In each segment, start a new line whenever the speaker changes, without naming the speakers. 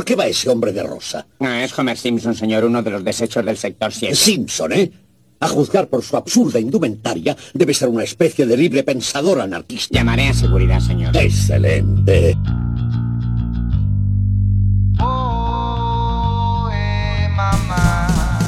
qué va ese hombre de rosa?
Es Homer Simpson, señor, uno de los desechos del sector 7.
Simpson, ¿eh? A juzgar por su absurda indumentaria, debe ser una especie de libre pensador anarquista.
Llamaré a seguridad, señor.
¡Excelente!
Mamá.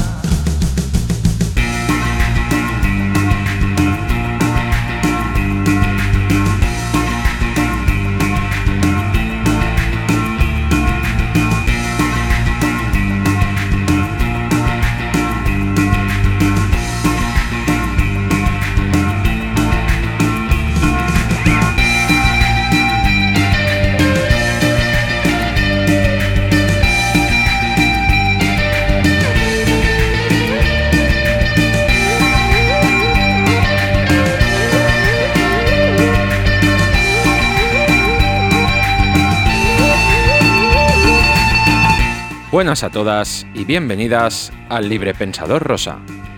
Buenas a todas y bienvenidas al Libre Pensador Rosa.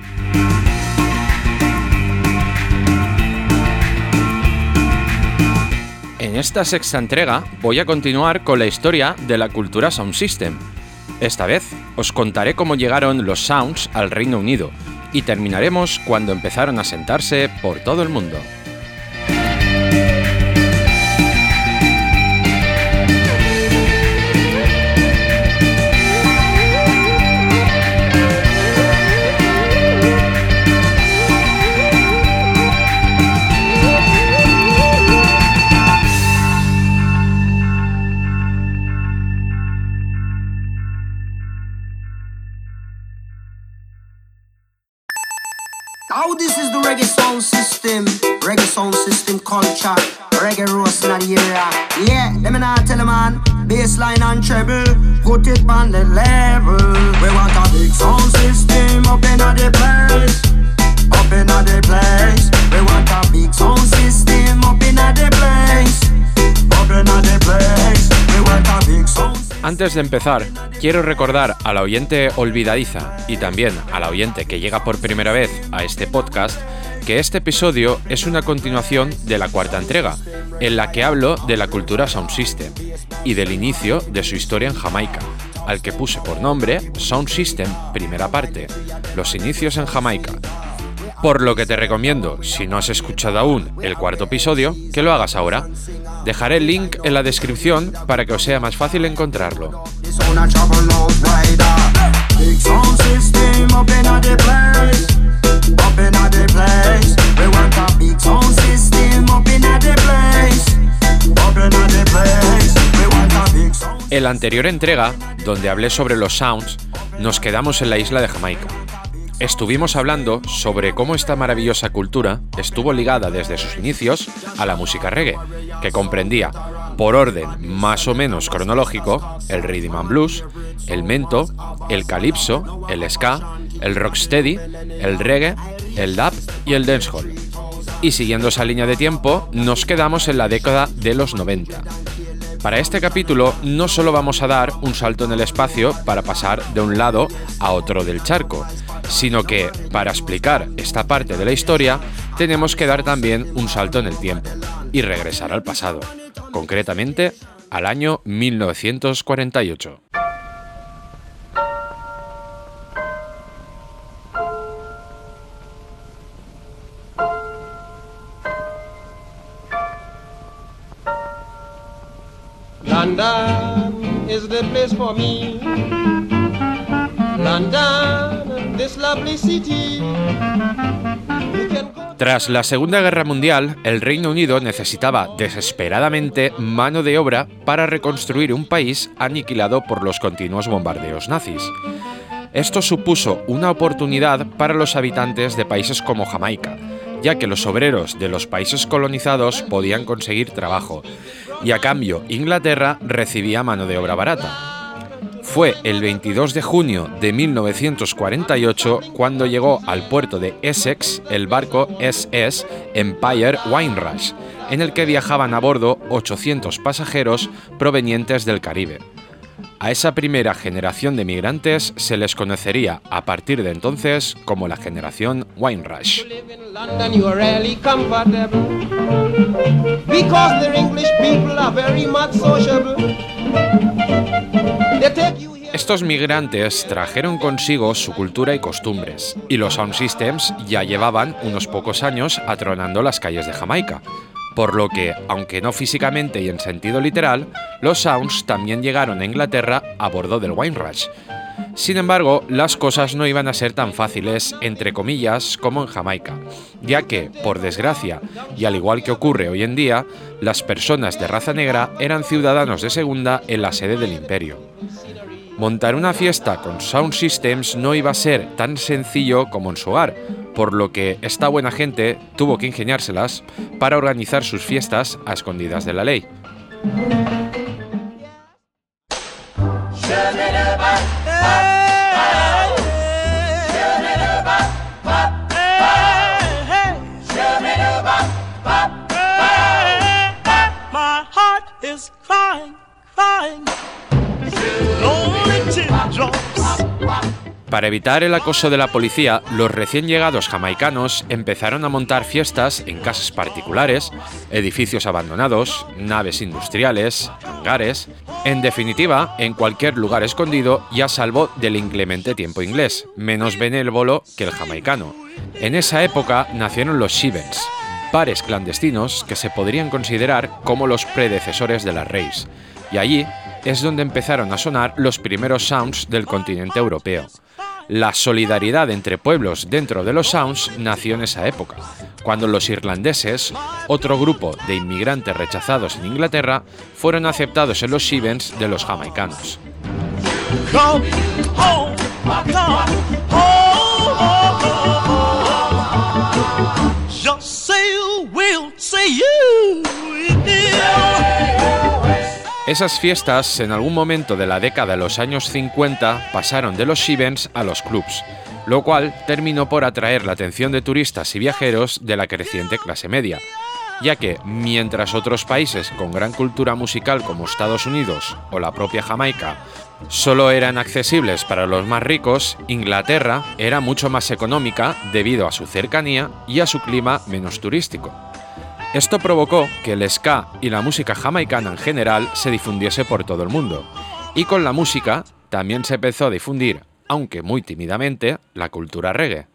En esta sexta entrega voy a continuar con la historia de la cultura Sound System. Esta vez os contaré cómo llegaron los Sounds al Reino Unido y terminaremos cuando empezaron a sentarse por todo el mundo.
Now this is the reggae sound system culture, reggae roast in the area. Yeah, let me not tell you man, bassline and treble, put it on the level. We want a big sound system up in the place, up in the place. We want a big sound system up in the place, up in the place. We want a big sound system.
Antes de empezar, quiero recordar a la oyente olvidadiza y también a la oyente que llega por primera vez a este podcast que este episodio es una continuación de la cuarta entrega, en la que hablo de la cultura Sound System y del inicio de su historia en Jamaica, al que puse por nombre Sound System Primera Parte, los inicios en Jamaica. Por lo que te recomiendo, si no has escuchado aún el cuarto episodio, que lo hagas ahora. Dejaré el link en la descripción para que os sea más fácil encontrarlo. En la anterior entrega, donde hablé sobre los Sounds, nos quedamos en la isla de Jamaica. Estuvimos hablando sobre cómo esta maravillosa cultura estuvo ligada desde sus inicios a la música reggae, que comprendía, por orden más o menos cronológico, el rhythm and blues, el mento, el calipso, el ska, el rocksteady, el reggae, el dub y el dancehall. Y siguiendo esa línea de tiempo, nos quedamos en la década de los 90. Para este capítulo no solo vamos a dar un salto en el espacio para pasar de un lado a otro del charco, sino que, para explicar esta parte de la historia, tenemos que dar también un salto en el tiempo y regresar al pasado, concretamente al año 1948.
London is the place for me. London, this lovely city.
Tras la Segunda Guerra Mundial, el Reino Unido necesitaba desesperadamente mano de obra para reconstruir un país aniquilado por los continuos bombardeos nazis. Esto supuso una oportunidad para los habitantes de países como Jamaica, ya que los obreros de los países colonizados podían conseguir trabajo, y a cambio Inglaterra recibía mano de obra barata. Fue el 22 de junio de 1948 cuando llegó al puerto de Essex el barco SS Empire Windrush, en el que viajaban a bordo 800 pasajeros provenientes del Caribe. A esa primera generación de migrantes se les conocería a partir de entonces como la generación Windrush.
They take you here.
Estos migrantes trajeron consigo su cultura y costumbres, y los sound systems ya llevaban unos pocos años atronando las calles de Jamaica, por lo que, aunque no físicamente y en sentido literal, los sounds también llegaron a Inglaterra a bordo del Wine Rush. Sin embargo, las cosas no iban a ser tan fáciles, entre comillas, como en Jamaica, ya que, por desgracia, y al igual que ocurre hoy en día, las personas de raza negra eran ciudadanos de segunda en la sede del imperio. Montar una fiesta con sound systems no iba a ser tan sencillo como en su hogar, por lo que esta buena gente tuvo que ingeniárselas para organizar sus fiestas a escondidas de la ley.
My heart is crying, crying. Lonely teardrops.
Para evitar el acoso de la policía, los recién llegados jamaicanos empezaron a montar fiestas en casas particulares, edificios abandonados, naves industriales, hangares, en definitiva, en cualquier lugar escondido y a salvo del inclemente tiempo inglés, menos benévolo que el jamaicano. En esa época nacieron los shebens, bares clandestinos que se podrían considerar como los predecesores de las raves, y allí es donde empezaron a sonar los primeros sounds del continente europeo. La solidaridad entre pueblos dentro de los sounds nació en esa época, cuando los irlandeses, otro grupo de inmigrantes rechazados en Inglaterra, fueron aceptados en los shebens de los jamaicanos.
Come home, come home. Just say you will, say you will.
Esas fiestas, en algún momento de la década de los años 50, pasaron de los shebens a los clubs, lo cual terminó por atraer la atención de turistas y viajeros de la creciente clase media, ya que, mientras otros países con gran cultura musical como Estados Unidos o la propia Jamaica solo eran accesibles para los más ricos, Inglaterra era mucho más económica debido a su cercanía y a su clima menos turístico. Esto provocó que el ska y la música jamaicana en general se difundiese por todo el mundo, y con la música también se empezó a difundir, aunque muy tímidamente, la cultura reggae.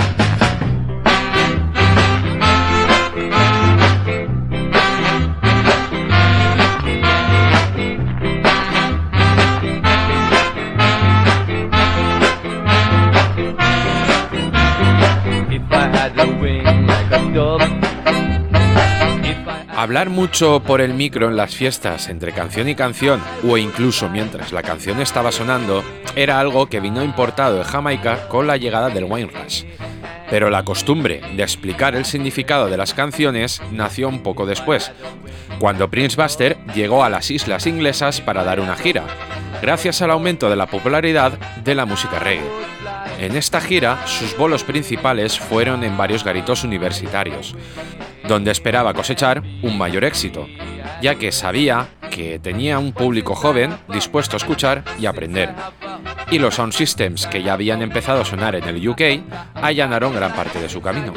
Hablar mucho por el micro en las fiestas entre canción y canción, o incluso mientras la canción estaba sonando, era algo que vino importado de Jamaica con la llegada del Wine Rush. Pero la costumbre de explicar el significado de las canciones nació un poco después, cuando Prince Buster llegó a las islas inglesas para dar una gira, gracias al aumento de la popularidad de la música reggae. En esta gira, sus bolos principales fueron en varios garitos universitarios, donde esperaba cosechar un mayor éxito, ya que sabía que tenía un público joven dispuesto a escuchar y aprender. Y los sound systems que ya habían empezado a sonar en el UK allanaron gran parte de su camino.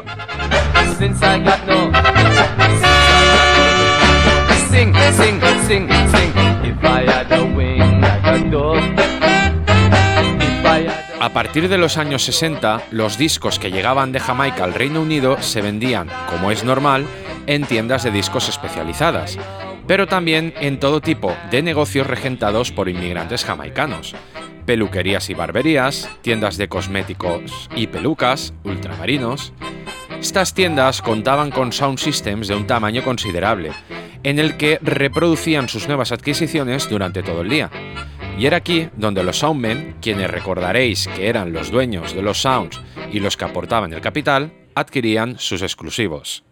A partir de los años 60, los discos que llegaban de Jamaica al Reino Unido se vendían, como es normal, en tiendas de discos especializadas, pero también en todo tipo de negocios regentados por inmigrantes jamaicanos: peluquerías y barberías, tiendas de cosméticos y pelucas, ultramarinos. Estas tiendas contaban con sound systems de un tamaño considerable, en el que reproducían sus nuevas adquisiciones durante todo el día. Y era aquí donde los soundmen, quienes recordaréis que eran los dueños de los sounds y los que aportaban el capital, adquirían sus exclusivos.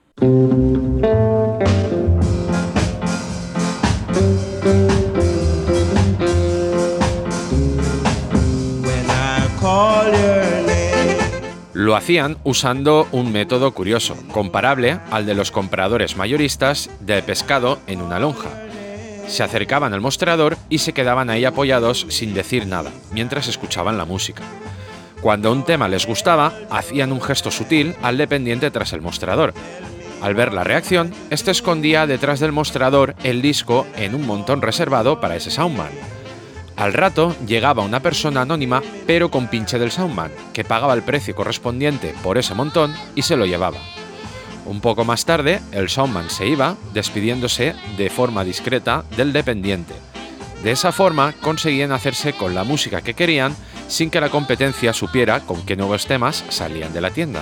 Lo hacían usando un método curioso, comparable al de los compradores mayoristas de pescado en una lonja. Se acercaban al mostrador y se quedaban ahí apoyados sin decir nada, mientras escuchaban la música. Cuando un tema les gustaba, hacían un gesto sutil al dependiente tras el mostrador. Al ver la reacción, este escondía detrás del mostrador el disco en un montón reservado para ese soundman. Al rato llegaba una persona anónima pero con pinche del soundman, que pagaba el precio correspondiente por ese montón y se lo llevaba. Un poco más tarde, el soundman se iba, despidiéndose de forma discreta del dependiente. De esa forma conseguían hacerse con la música que querían sin que la competencia supiera con qué nuevos temas salían de la tienda.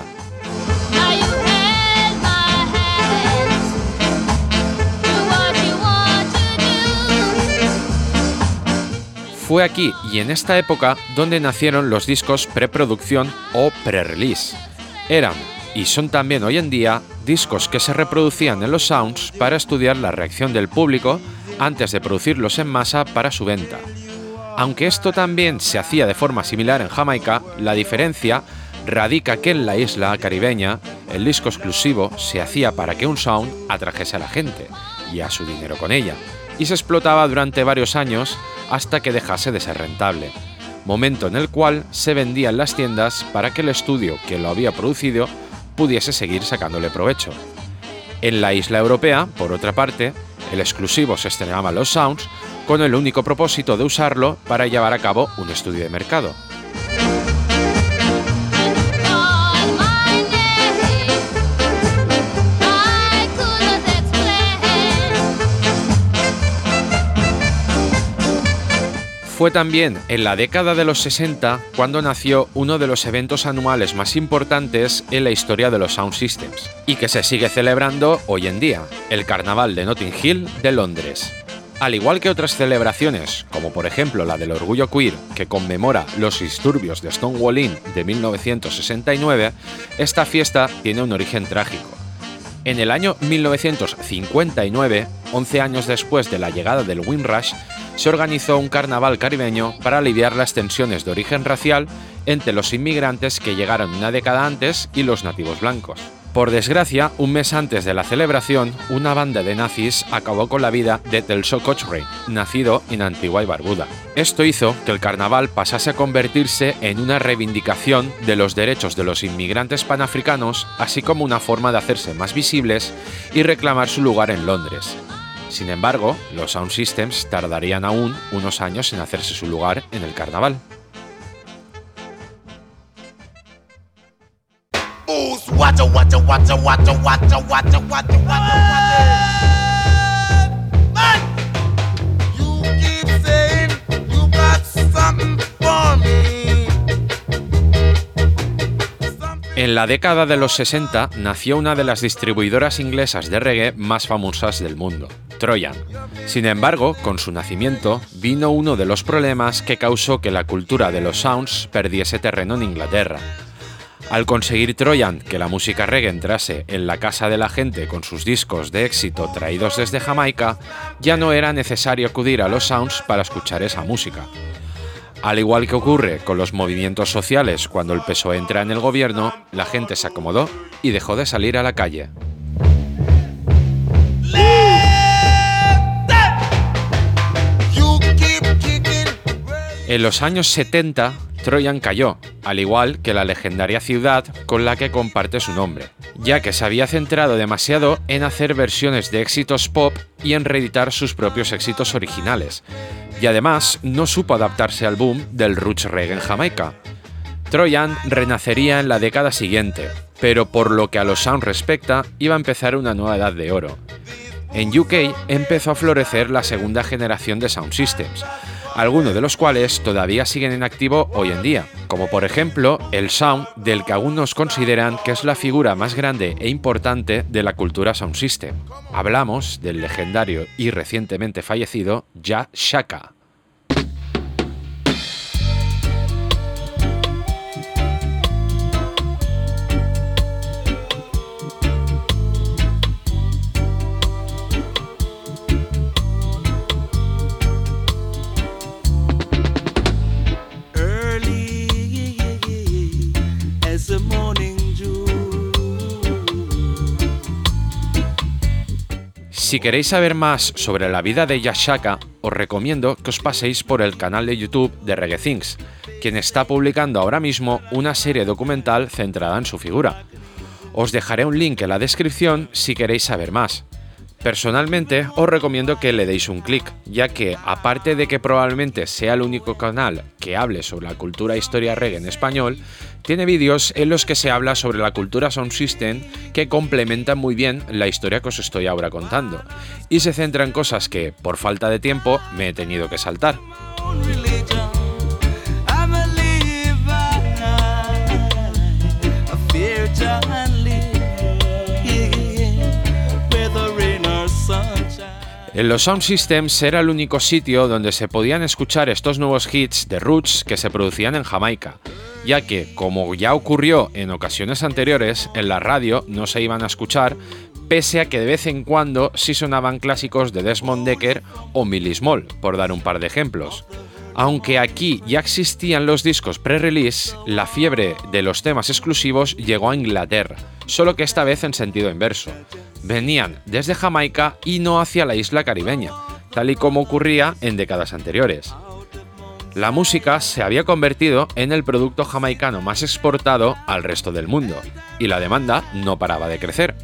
Fue aquí y en esta época donde nacieron los discos preproducción o pre-release. Eran, y son también hoy en día, discos que se reproducían en los sounds para estudiar la reacción del público antes de producirlos en masa para su venta. Aunque esto también se hacía de forma similar en Jamaica, la diferencia radica que en la isla caribeña el disco exclusivo se hacía para que un sound atrajese a la gente y a su dinero con ella, y se explotaba durante varios años hasta que dejase de ser rentable, momento en el cual se vendía en las tiendas para que el estudio que lo había producido pudiese seguir sacándole provecho. En la isla europea, por otra parte, el exclusivo se estrenaba en los sounds con el único propósito de usarlo para llevar a cabo un estudio de mercado. Fue también en la década de los 60 cuando nació uno de los eventos anuales más importantes en la historia de los Sound Systems, y que se sigue celebrando hoy en día, el Carnaval de Notting Hill de Londres. Al igual que otras celebraciones, como por ejemplo la del Orgullo Queer, que conmemora los disturbios de Stonewall Inn de 1969, esta fiesta tiene un origen trágico. En el año 1959, 11 años después de la llegada del Windrush, se organizó un carnaval caribeño para aliviar las tensiones de origen racial entre los inmigrantes que llegaron una década antes y los nativos blancos. Por desgracia, un mes antes de la celebración, una banda de nazis acabó con la vida de Telso Cochrane, nacido en Antigua y Barbuda. Esto hizo que el carnaval pasase a convertirse en una reivindicación de los derechos de los inmigrantes panafricanos, así como una forma de hacerse más visibles y reclamar su lugar en Londres. Sin embargo, los Sound Systems tardarían aún unos años en hacerse su lugar en el carnaval. En la década de los 60 nació una de las distribuidoras inglesas de reggae más famosas del mundo, Trojan. Sin embargo, con su nacimiento vino uno de los problemas que causó que la cultura de los sounds perdiese terreno en Inglaterra. Al conseguir Trojan que la música reggae entrase en la casa de la gente con sus discos de éxito traídos desde Jamaica, ya no era necesario acudir a los sounds para escuchar esa música. Al igual que ocurre con los movimientos sociales cuando el PSOE entra en el gobierno, la gente se acomodó y dejó de salir a la calle. En los años 70, Trojan cayó, al igual que la legendaria ciudad con la que comparte su nombre, ya que se había centrado demasiado en hacer versiones de éxitos pop y en reeditar sus propios éxitos originales, y además no supo adaptarse al boom del roots reggae en Jamaica. Trojan renacería en la década siguiente, pero por lo que a los sound respecta, iba a empezar una nueva edad de oro. En UK empezó a florecer la segunda generación de Sound Systems, algunos de los cuales todavía siguen en activo hoy en día, como por ejemplo el sound del que algunos consideran que es la figura más grande e importante de la cultura Sound System. Hablamos del legendario y recientemente fallecido Jah Shaka. Si queréis saber más sobre la vida de Jah Shaka, os recomiendo que os paséis por el canal de YouTube de Reggae Things, quien está publicando ahora mismo una serie documental centrada en su figura. Os dejaré un link en la descripción si queréis saber más. Personalmente os recomiendo que le deis un clic, ya que aparte de que probablemente sea el único canal que hable sobre la cultura e historia reggae en español, tiene vídeos en los que se habla sobre la cultura Sound System que complementan muy bien la historia que os estoy ahora contando, y se centra en cosas que, por falta de tiempo, me he tenido que saltar. En los Sound Systems era el único sitio donde se podían escuchar estos nuevos hits de roots que se producían en Jamaica, ya que, como ya ocurrió en ocasiones anteriores, en la radio no se iban a escuchar, pese a que de vez en cuando sí sonaban clásicos de Desmond Dekker o Millie Small, por dar un par de ejemplos. Aunque aquí ya existían los discos pre-release, la fiebre de los temas exclusivos llegó a Inglaterra, solo que esta vez en sentido inverso. Venían desde Jamaica y no hacia la isla caribeña, tal y como ocurría en décadas anteriores. La música se había convertido en el producto jamaicano más exportado al resto del mundo, y la demanda no paraba de crecer.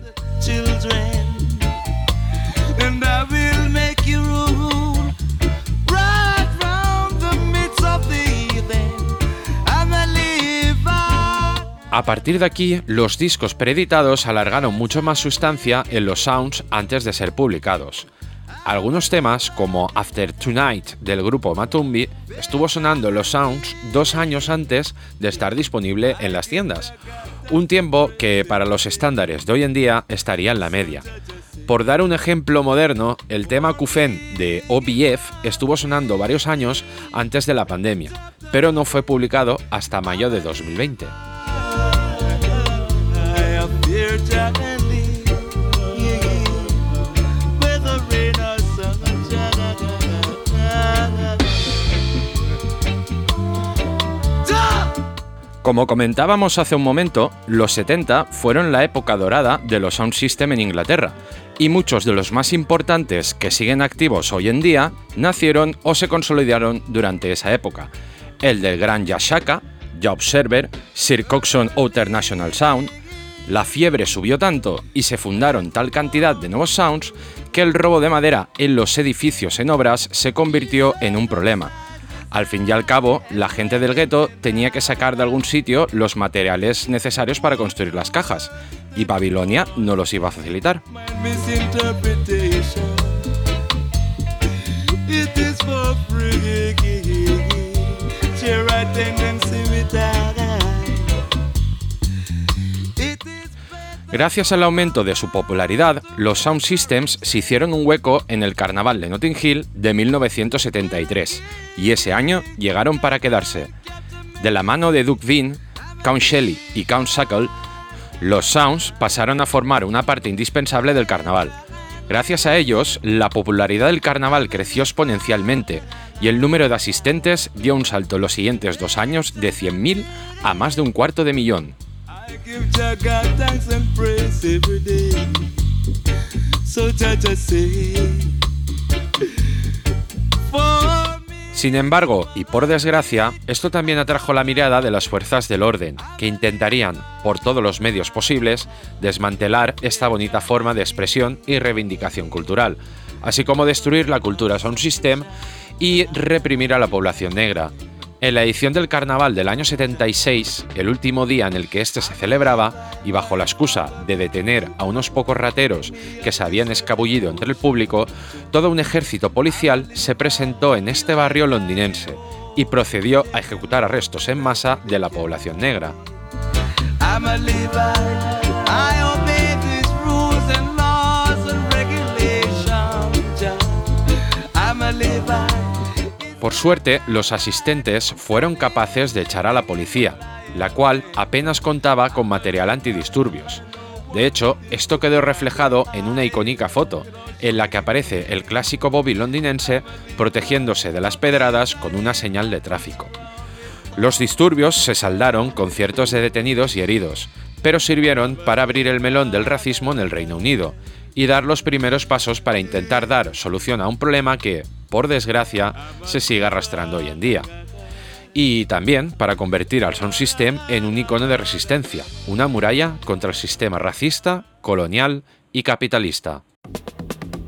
A partir de aquí, los discos preeditados alargaron mucho más su estancia en los sounds antes de ser publicados. Algunos temas, como After Tonight del grupo Matumbi, estuvo sonando en los sounds 2 años antes de estar disponible en las tiendas, un tiempo que para los estándares de hoy en día estaría en la media. Por dar un ejemplo moderno, el tema Kufen de OBF estuvo sonando varios años antes de la pandemia, pero no fue publicado hasta mayo de 2020. Como comentábamos hace un momento, los 70 fueron la época dorada de los Sound System en Inglaterra, y muchos de los más importantes que siguen activos hoy en día nacieron o se consolidaron durante esa época. El del gran Jah Shaka, Jah Observer, Sir Coxsone Outer National Sound. La fiebre subió tanto y se fundaron tal cantidad de nuevos sounds que el robo de madera en los edificios en obras se convirtió en un problema. Al fin y al cabo, la gente del gueto tenía que sacar de algún sitio los materiales necesarios para construir las cajas, y Babilonia no los iba a facilitar. Gracias al aumento de su popularidad, los Sound Systems se hicieron un hueco en el Carnaval de Notting Hill de 1973, y ese año llegaron para quedarse. De la mano de Duke Vin, Count Shelley y Count Suckle, los Sounds pasaron a formar una parte indispensable del carnaval. Gracias a ellos, la popularidad del carnaval creció exponencialmente, y el número de asistentes dio un salto en los siguientes 2 años de 100.000 a más de 250.000. Sin embargo, y por desgracia, esto también atrajo la mirada de las fuerzas del orden, que intentarían, por todos los medios posibles, desmantelar esta bonita forma de expresión y reivindicación cultural, así como destruir la cultura Sound System y reprimir a la población negra. En la edición del carnaval del año 76, el último día en el que este se celebraba, y bajo la excusa de detener a unos pocos rateros que se habían escabullido entre el público, todo un ejército policial se presentó en este barrio londinense y procedió a ejecutar arrestos en masa de la población negra. Por suerte, los asistentes fueron capaces de echar a la policía, la cual apenas contaba con material antidisturbios. De hecho, esto quedó reflejado en una icónica foto, en la que aparece el clásico bobby londinense protegiéndose de las pedradas con una señal de tráfico. Los disturbios se saldaron con cientos de detenidos y heridos, pero sirvieron para abrir el melón del racismo en el Reino Unido y dar los primeros pasos para intentar dar solución a un problema que, por desgracia, se sigue arrastrando hoy en día. Y también para convertir al Sound System en un icono de resistencia, una muralla contra el sistema racista, colonial y capitalista.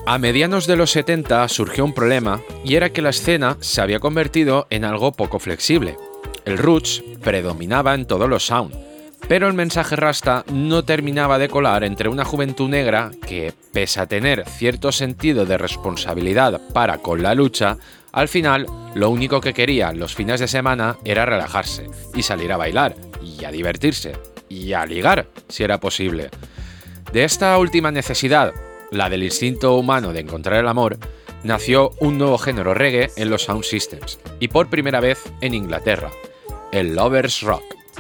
A medianos de los 70 surgió un problema y era que la escena se había convertido en algo poco flexible. El roots predominaba en todos los sound, pero el mensaje rasta no terminaba de colar entre una juventud negra que, pese a tener cierto sentido de responsabilidad para con la lucha, al final lo único que quería los fines de semana era relajarse y salir a bailar y a divertirse y a ligar, si era posible. De esta última necesidad, la del instinto humano de encontrar el amor, nació un nuevo género reggae en los sound systems y por primera vez en Inglaterra, el lovers rock.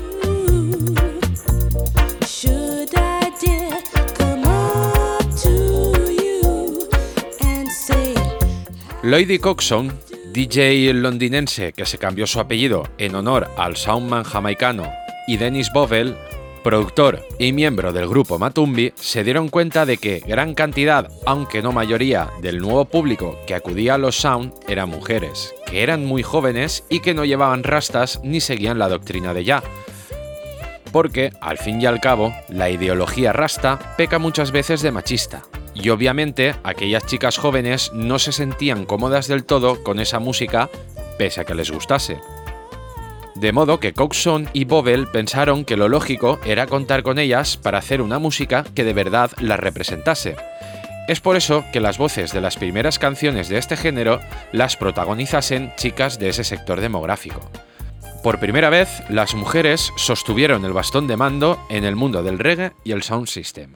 Lloyd Coxon, DJ londinense que se cambió su apellido en honor al soundman jamaicano, y Dennis Bovell, productor y miembro del grupo Matumbi, se dieron cuenta de que gran cantidad, aunque no mayoría, del nuevo público que acudía a los sound eran mujeres, que eran muy jóvenes y que no llevaban rastas ni seguían la doctrina de Jah. Porque, al fin y al cabo, la ideología rasta peca muchas veces de machista. Y obviamente, aquellas chicas jóvenes no se sentían cómodas del todo con esa música, pese a que les gustase. De modo que Coxon y Bovell pensaron que lo lógico era contar con ellas para hacer una música que de verdad las representase. Es por eso que las voces de las primeras canciones de este género las protagonizasen chicas de ese sector demográfico. Por primera vez, las mujeres sostuvieron el bastón de mando en el mundo del reggae y el sound system.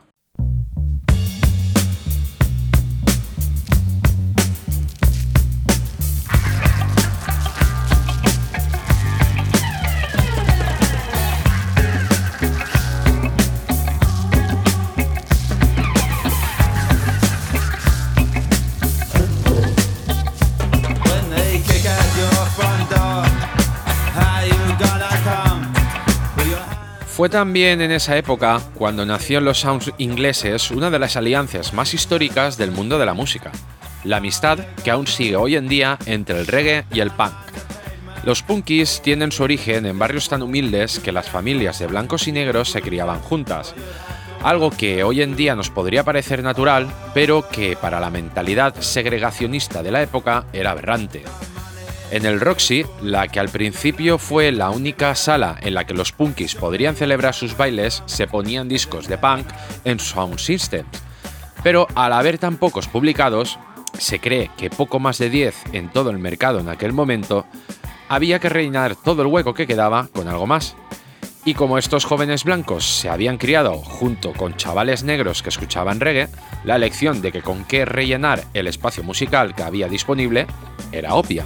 Fue también en esa época cuando nació en los sounds ingleses una de las alianzas más históricas del mundo de la música, la amistad que aún sigue hoy en día entre el reggae y el punk. Los punkis tienen su origen en barrios tan humildes que las familias de blancos y negros se criaban juntas, algo que hoy en día nos podría parecer natural, pero que para la mentalidad segregacionista de la época era aberrante. En el Roxy, la que al principio fue la única sala en la que los punkis podrían celebrar sus bailes, se ponían discos de punk en sound systems. Pero al haber tan pocos publicados, se cree que poco más de 10 en todo el mercado en aquel momento, había que rellenar todo el hueco que quedaba con algo más. Y como estos jóvenes blancos se habían criado junto con chavales negros que escuchaban reggae, la elección de que con qué rellenar el espacio musical que había disponible era obvia.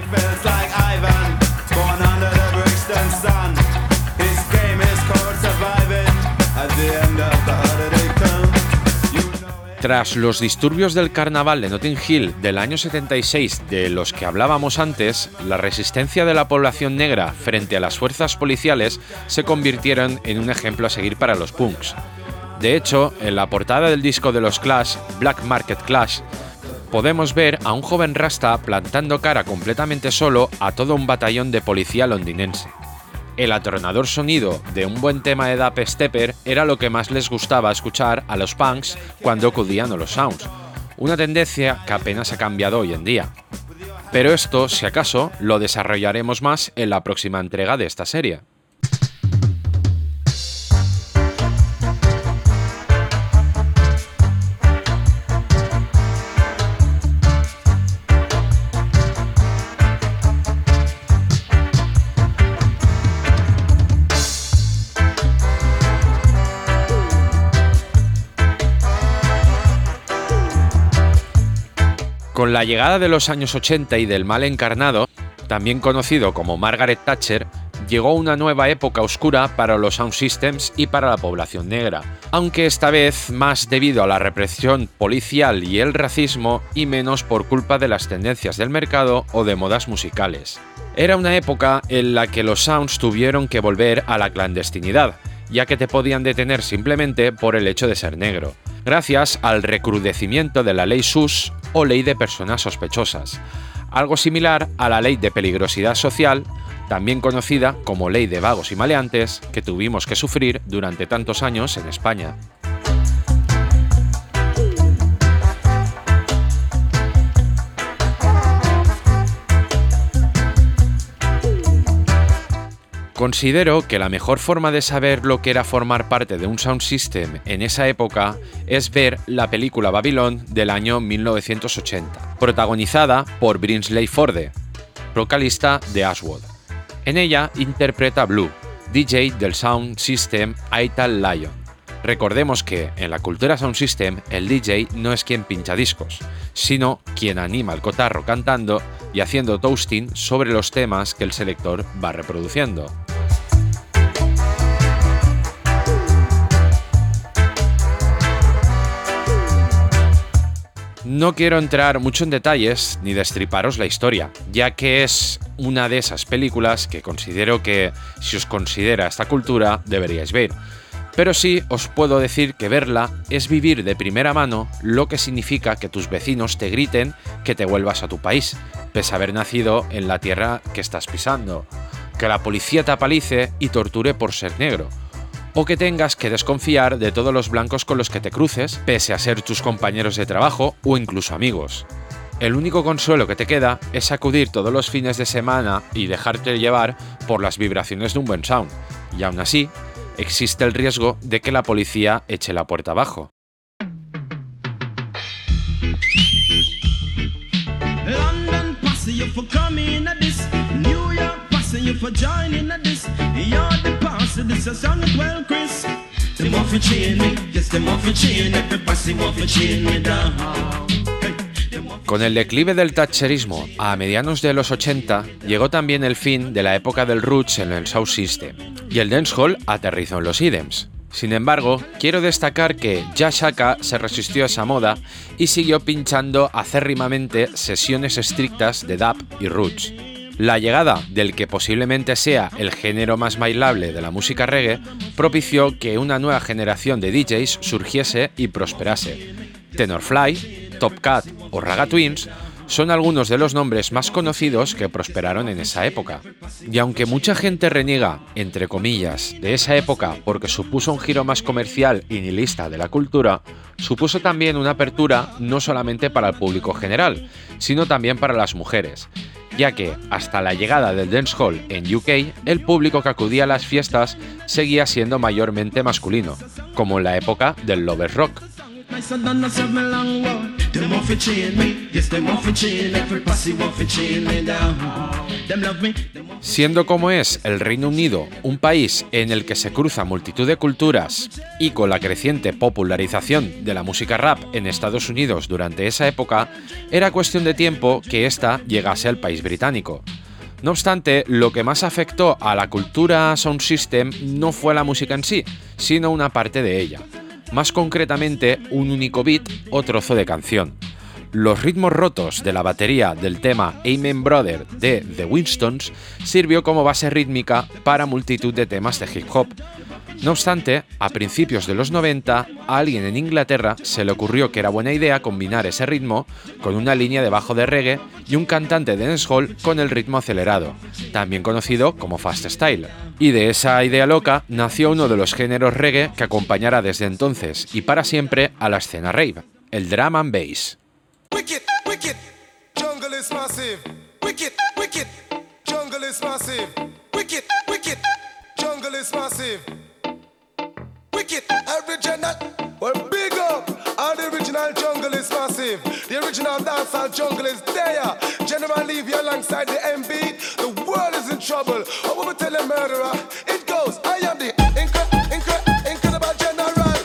Tras los disturbios del carnaval de Notting Hill del año 76 de los que hablábamos antes, la resistencia de la población negra frente a las fuerzas policiales se convirtieron en un ejemplo a seguir para los punks. De hecho, en la portada del disco de los Clash, Black Market Clash, podemos ver a un joven rasta plantando cara completamente solo a todo un batallón de policía londinense. El atronador sonido de un buen tema de dubstepper era lo que más les gustaba escuchar a los punks cuando acudían a los sounds, una tendencia que apenas ha cambiado hoy en día. Pero esto, si acaso, lo desarrollaremos más en la próxima entrega de esta serie. Con la llegada de los años 80 y del mal encarnado, también conocido como Margaret Thatcher, llegó una nueva época oscura para los sound systems y para la población negra, aunque esta vez más debido a la represión policial y el racismo y menos por culpa de las tendencias del mercado o de modas musicales. Era una época en la que los sounds tuvieron que volver a la clandestinidad, ya que te podían detener simplemente por el hecho de ser negro, gracias al recrudecimiento de la ley SUS o ley de personas sospechosas, algo similar a la ley de peligrosidad social, también conocida como ley de vagos y maleantes, que tuvimos que sufrir durante tantos años en España. Considero que la mejor forma de saber lo que era formar parte de un sound system en esa época es ver la película Babylon del año 1980, protagonizada por Brinsley Forde, vocalista de Ashwood. En ella interpreta a Blue, DJ del sound system Ital Lion. Recordemos que en la cultura sound system el DJ no es quien pincha discos, sino quien anima el cotarro cantando y haciendo toasting sobre los temas que el selector va reproduciendo. No quiero entrar mucho en detalles ni destriparos la historia, ya que es una de esas películas que considero que, si os considera esta cultura, deberíais ver. Pero sí os puedo decir que verla es vivir de primera mano lo que significa que tus vecinos te griten que te vuelvas a tu país, pese a haber nacido en la tierra que estás pisando, que la policía te apalice y torture por ser negro, o que tengas que desconfiar de todos los blancos con los que te cruces, pese a ser tus compañeros de trabajo o incluso amigos. El único consuelo que te queda es acudir todos los fines de semana y dejarte llevar por las vibraciones de un buen sound, y aún así, existe el riesgo de que la policía eche la puerta abajo.
London posse you for coming at this. New York posse you for joining at this. You're the posse, this is song as well, Chris. Them off for chain me, yes, them off for chain. Every posse off for chain me down.
Con el declive del thatcherismo a medianos de los 80, llegó también el fin de la época del roots en el sound system, y el dancehall aterrizó en los idems. Sin embargo, quiero destacar que Jah Shaka se resistió a esa moda y siguió pinchando acérrimamente sesiones estrictas de dub y roots. La llegada del que posiblemente sea el género más bailable de la música reggae propició que una nueva generación de DJs surgiese y prosperase. Tenorfly, Top Cat o Raga Twins son algunos de los nombres más conocidos que prosperaron en esa época. Y aunque mucha gente reniega, entre comillas, de esa época porque supuso un giro más comercial y nihilista de la cultura, supuso también una apertura no solamente para el público general, sino también para las mujeres, ya que hasta la llegada del dancehall en UK, el público que acudía a las fiestas seguía siendo mayormente masculino, como en la época del lovers rock. Siendo como es el Reino Unido un país en el que se cruza multitud de culturas y con la creciente popularización de la música rap en Estados Unidos durante esa época, era cuestión de tiempo que ésta llegase al país británico. No obstante, lo que más afectó a la cultura sound system no fue la música en sí, sino una parte de ella. Más concretamente, un único beat o trozo de canción. Los ritmos rotos de la batería del tema Amen Brother de The Winstons sirvió como base rítmica para multitud de temas de hip hop. No obstante, a principios de los 90, a alguien en Inglaterra se le ocurrió que era buena idea combinar ese ritmo con una línea de bajo de reggae y un cantante de dancehall con el ritmo acelerado, también conocido como fast style. Y de esa idea loca nació uno de los géneros reggae que acompañará desde entonces y para siempre a la escena rave, el drum and bass.
Wicked, wicked, jungle is massive. Wicked, wicked, jungle is massive. Wicked, wicked, jungle is massive. Wicked, original, well big up. All the original jungle is massive. The original dancehall jungle is there. General leave you alongside the MB. The world is in trouble. Oh, what we tell a murderer? It goes, I am the incredible general.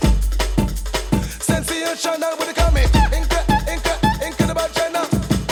Sensational with the coming. Incredible general.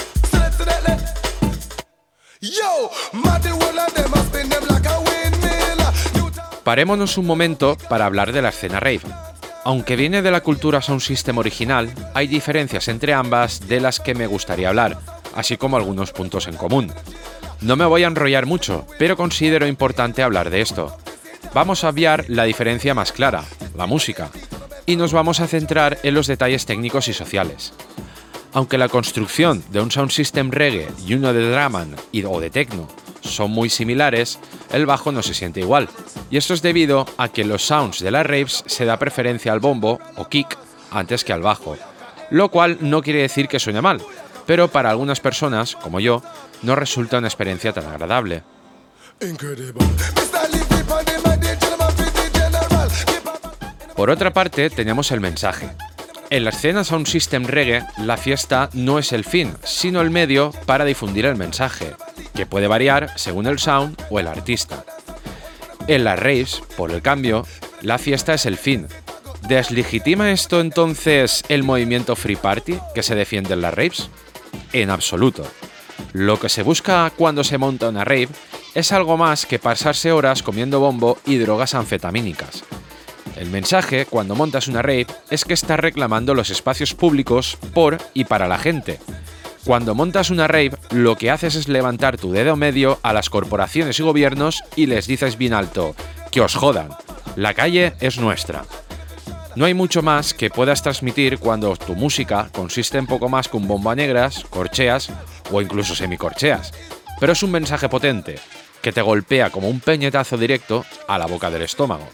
Yo, muddy all of them must spin them like a windmill.
Parémonos un momento para hablar de la escena rave. Aunque viene de la cultura sound system original, hay diferencias entre ambas de las que me gustaría hablar, así como algunos puntos en común. No me voy a enrollar mucho, pero considero importante hablar de esto. Vamos a obviar la diferencia más clara, la música, y nos vamos a centrar en los detalles técnicos y sociales. Aunque la construcción de un sound system reggae y uno de drum o de techno son muy similares, el bajo no se siente igual, y esto es debido a que en los sounds de las raves se da preferencia al bombo o kick antes que al bajo, lo cual no quiere decir que suene mal, pero para algunas personas, como yo, no resulta una experiencia tan agradable.
Incredible. Mr. Leafy on the man, the gentleman, pretty general.
Por otra parte, tenemos el mensaje. En la escena Sound System Reggae, la fiesta no es el fin, sino el medio para difundir el mensaje, que puede variar según el sound o el artista. En las raves, por el cambio, la fiesta es el fin. ¿Deslegitima esto entonces el movimiento Free Party que se defiende en las raves? En absoluto. Lo que se busca cuando se monta una rave es algo más que pasarse horas comiendo bombo y drogas anfetamínicas. El mensaje, cuando montas una rave, es que estás reclamando los espacios públicos por y para la gente. Cuando montas una rave, lo que haces es levantar tu dedo medio a las corporaciones y gobiernos y les dices bien alto, que os jodan, la calle es nuestra. No hay mucho más que puedas transmitir cuando tu música consiste en poco más que un bomba negras, corcheas o incluso semicorcheas, pero es un mensaje potente, que te golpea como un peñetazo directo a la boca del estómago.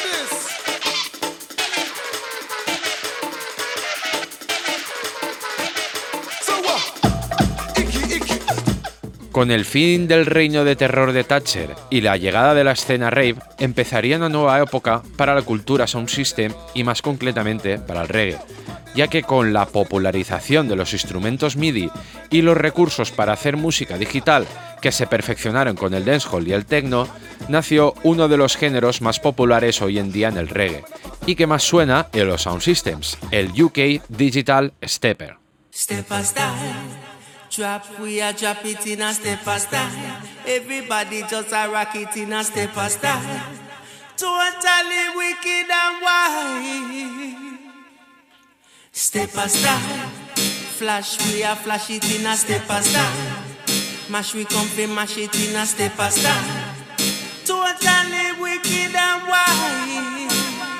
Con el fin del reino de terror de Thatcher y la llegada de la escena rave, empezaría una nueva época para la cultura sound system y más concretamente para el reggae, ya que con la popularización de los instrumentos MIDI y los recursos para hacer música digital que se perfeccionaron con el dancehall y el techno, nació uno de los géneros más populares hoy en día en el reggae y que más suena en los sound systems, el UK Digital Stepper.
Drop, we a drop it in a step a style. Everybody just a rock it in a step a style. Totally wicked and wild. Step a style. Flash, we a flash it in a step a style. Mash, we come fi mash it in a step a style. Totally wicked and wild.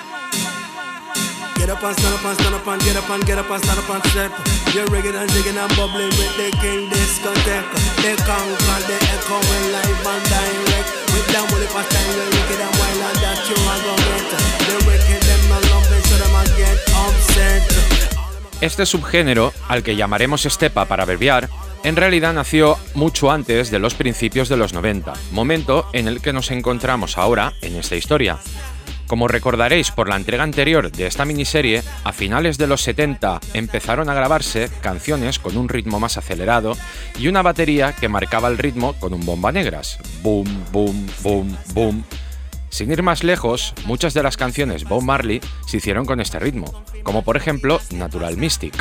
Get up and stand up and stand up and get up and get up and stand up and step. You're rigging and jigging and bubbling with the king discotheque. They conquer the echo when live and direct. With them with the past time, you're wicked and wild and that you are gonna get. They're wicked, them not loving, so them a get upset.
Este subgénero, al que llamaremos stepa para abreviar, en realidad nació mucho antes de los principios de los 90, momento en el que nos encontramos ahora en esta historia. Como recordaréis por la entrega anterior de esta miniserie, a finales de los 70 empezaron a grabarse canciones con un ritmo más acelerado y una batería que marcaba el ritmo con un bomba negras. Boom, boom, boom, boom. Sin ir más lejos, muchas de las canciones Bob Marley se hicieron con este ritmo, como por ejemplo Natural Mystic.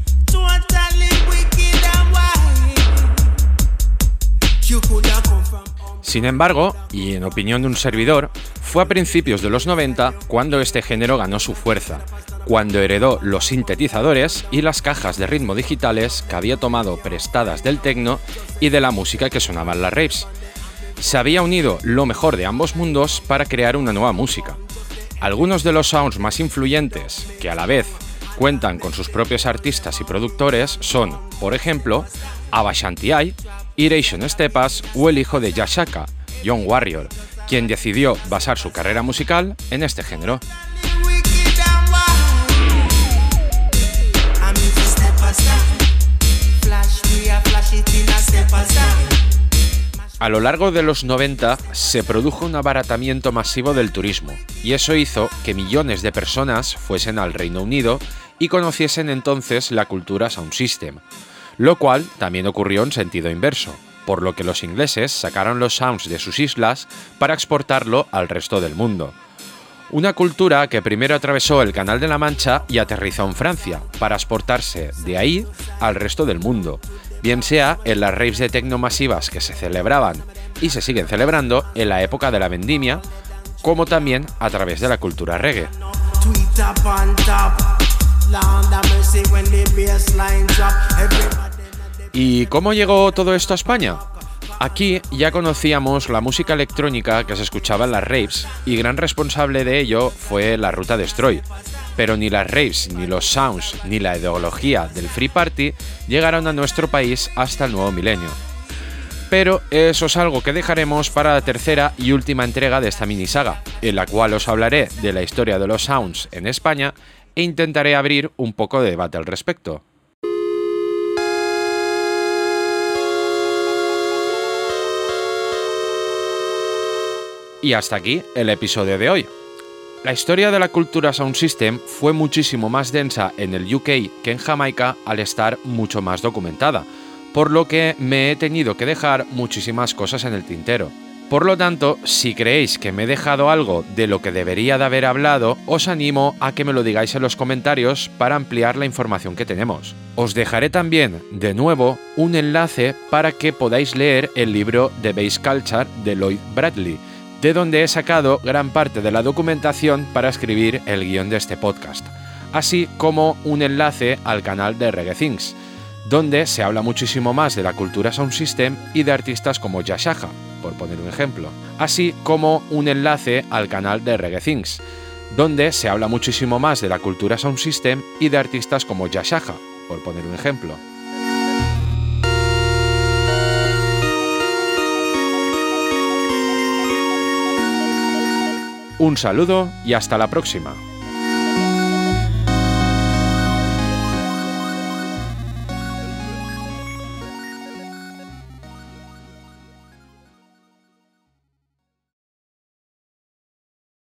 Sin embargo, y en opinión de un servidor, fue a principios de los 90 cuando este género ganó su fuerza, cuando heredó los sintetizadores y las cajas de ritmo digitales que había tomado prestadas del techno y de la música que sonaba en las raves. Se había unido lo mejor de ambos mundos para crear una nueva música. Algunos de los sounds más influyentes, que a la vez cuentan con sus propios artistas y productores, son, por ejemplo, Ava Shanti I, Iration Stepas o el hijo de Yashaka, John Warrior, quien decidió basar su carrera musical en este género. A lo largo de los 90 se produjo un abaratamiento masivo del turismo, y eso hizo que millones de personas fuesen al Reino Unido y conociesen entonces la cultura sound system, lo cual también ocurrió en sentido inverso, por lo que los ingleses sacaron los sounds de sus islas para exportarlo al resto del mundo. Una cultura que primero atravesó el Canal de la Mancha y aterrizó en Francia, para exportarse de ahí al resto del mundo, bien sea en las raves de techno masivas que se celebraban y se siguen celebrando en la época de la vendimia, como también a través de la cultura reggae. ¿Y cómo llegó todo esto a España? Aquí ya conocíamos la música electrónica que se escuchaba en las raves y gran responsable de ello fue la Ruta Destroy, pero ni las raves, ni los sounds, ni la ideología del Free Party llegaron a nuestro país hasta el nuevo milenio. Pero eso es algo que dejaremos para la tercera y última entrega de esta minisaga, en la cual os hablaré de la historia de los sounds en España e intentaré abrir un poco de debate al respecto. Y hasta aquí el episodio de hoy. La historia de la cultura Sound System fue muchísimo más densa en el UK que en Jamaica al estar mucho más documentada, por lo que me he tenido que dejar muchísimas cosas en el tintero. Por lo tanto, si creéis que me he dejado algo de lo que debería de haber hablado, os animo a que me lo digáis en los comentarios para ampliar la información que tenemos. Os dejaré también, de nuevo, un enlace para que podáis leer el libro The Bass Culture de Lloyd Bradley, de donde he sacado gran parte de la documentación para escribir el guión de este podcast, así como un enlace al canal de Reggae Things, donde se habla muchísimo más de la cultura Sound System y de artistas como Yashaja, por poner un ejemplo, así como un enlace al canal de Reggae Things, donde se habla muchísimo más de la cultura Sound System y de artistas como Yashaja, por poner un ejemplo. Un saludo y hasta la próxima.